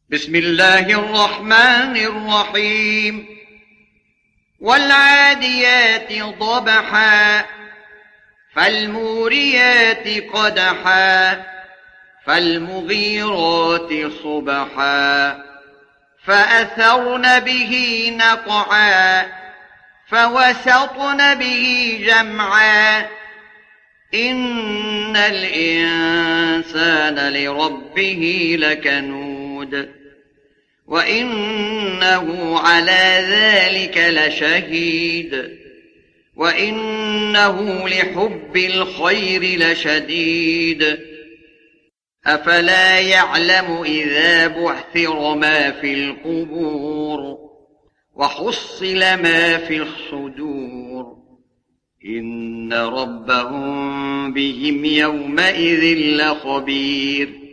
بسم الله الرحمن الرحيم والعاديات ضبحا فالموريات قدحا فالمغيرات صبحا فأثرن به نقعا فوسطن به جمعا إن الإنسان لربه لكنود وإنه على ذلك لشهيد وإنه لحب الخير لشديد أفلا يعلم إذا بعثر ما في القبور وحصل ما في الصدور إن ربهم بهم يومئذ لخبير